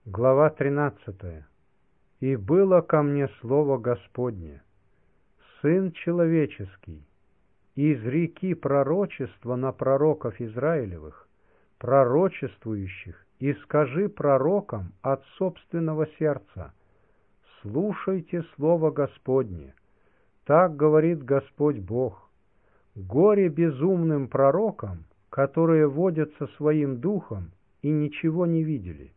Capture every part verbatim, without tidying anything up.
Глава тринадцатая. «И было ко мне слово Господне: Сын человеческий, изреки пророчество на пророков Израилевых, пророчествующих, и скажи пророкам от собственного сердца: слушайте слово Господне. Так говорит Господь Бог: горе безумным пророкам, которые водятся своим духом и ничего не видели.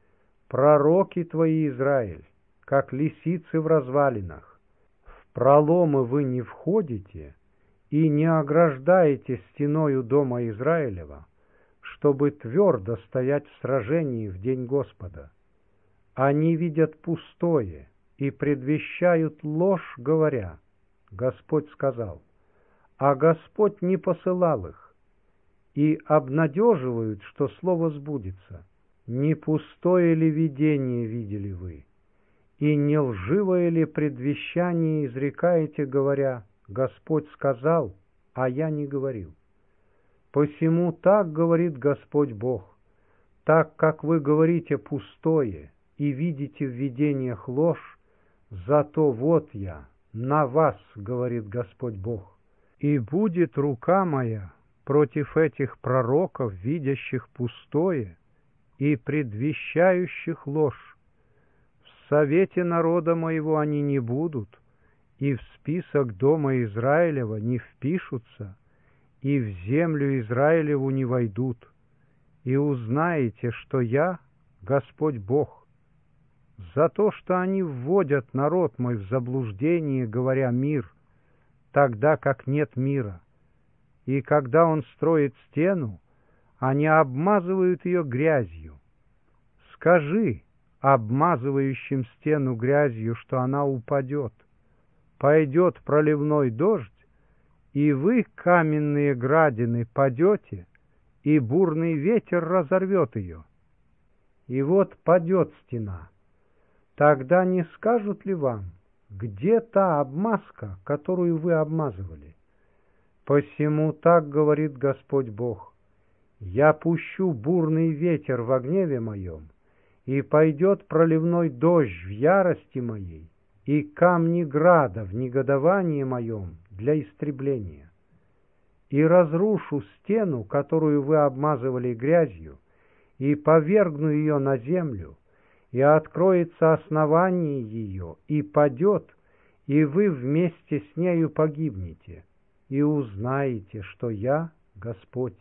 Пророки твои, Израиль, как лисицы в развалинах. В проломы вы не входите и не ограждаете стеною дома Израилева, чтобы твердо стоять в сражении в день Господа. Они видят пустое и предвещают ложь, говоря: Господь сказал, а Господь не посылал их, и обнадеживают, что слово сбудется. Не пустое ли видение видели вы, и не лживое ли предвещание изрекаете, говоря: Господь сказал, а я не говорил? Посему так говорит Господь Бог: так как вы говорите пустое и видите в видениях ложь, зато вот я на вас, говорит Господь Бог, и будет рука моя против этих пророков, видящих пустое и предвещающих ложь. В совете народа моего они не будут, и в список дома Израилева не впишутся, и в землю Израилеву не войдут. И узнаете, что я Господь Бог, за то, что они вводят народ мой в заблуждение, говоря мир, тогда как нет мира. И когда он строит стену, они обмазывают ее грязью. Скажи обмазывающим стену грязью, что она упадет. Пойдет проливной дождь, и вы, каменные градины, падете, и бурный ветер разорвет ее. И вот падет стена. Тогда не скажут ли вам, где та обмазка, которую вы обмазывали? Посему так говорит Господь Бог: я пущу бурный ветер во гневе моем, и пойдет проливной дождь в ярости моей, и камни града в негодовании моем для истребления. И разрушу стену, которую вы обмазывали грязью, и повергну ее на землю, и откроется основание ее, и падет, и вы вместе с нею погибнете, и узнаете, что я Господь.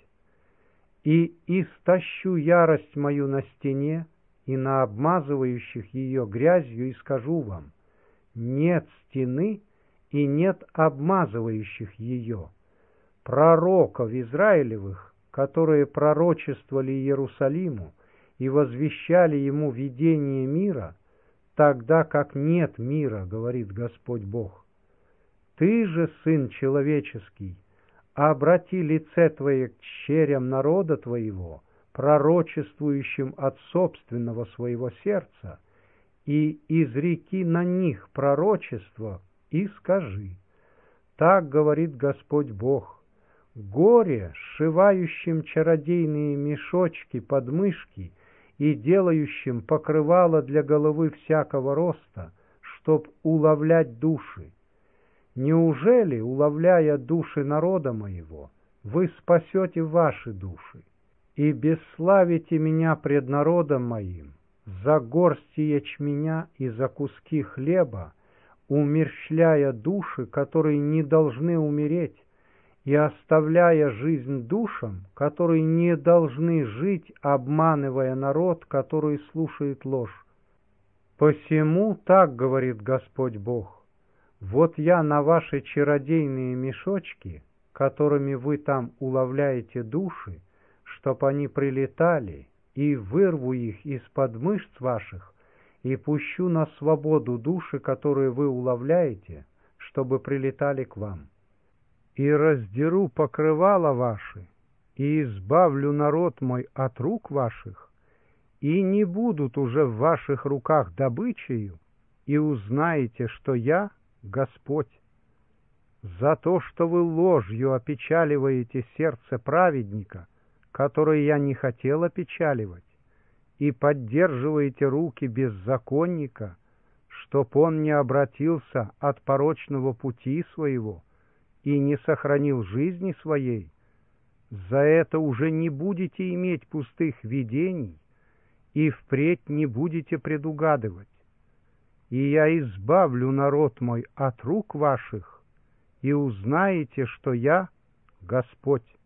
И истощу ярость мою на стене и на обмазывающих ее грязью, и скажу вам: нет стены и нет обмазывающих ее. Пророков Израилевых, которые пророчествовали Иерусалиму и возвещали ему видение мира, тогда как нет мира, говорит Господь Бог. Ты же, сын человеческий, обрати лице твое к черям народа твоего, пророчествующим от собственного своего сердца, и изреки на них пророчество, и скажи: так говорит Господь Бог: горе сшивающим чародейные мешочки под мышки и делающим покрывало для головы всякого роста, чтоб уловлять души. Неужели, уловляя души народа моего, вы спасете ваши души и бесславите меня пред народом моим за горсти ячменя и за куски хлеба, умерщвляя души, которые не должны умереть, и оставляя жизнь душам, которые не должны жить, обманывая народ, который слушает ложь? Посему так говорит Господь Бог: вот я на ваши чародейные мешочки, которыми вы там уловляете души, чтоб они прилетали, и вырву их из-под мышц ваших, и пущу на свободу души, которые вы уловляете, чтобы прилетали к вам. И раздеру покрывала ваши, и избавлю народ мой от рук ваших, и не будут уже в ваших руках добычею, и узнаете, что я Господь. За то, что вы ложью опечаливаете сердце праведника, которое я не хотел опечаливать, и поддерживаете руки беззаконника, чтоб он не обратился от порочного пути своего и не сохранил жизни своей, за это уже не будете иметь пустых видений и впредь не будете предугадывать. И я избавлю народ мой от рук ваших, и узнаете, что я Господь.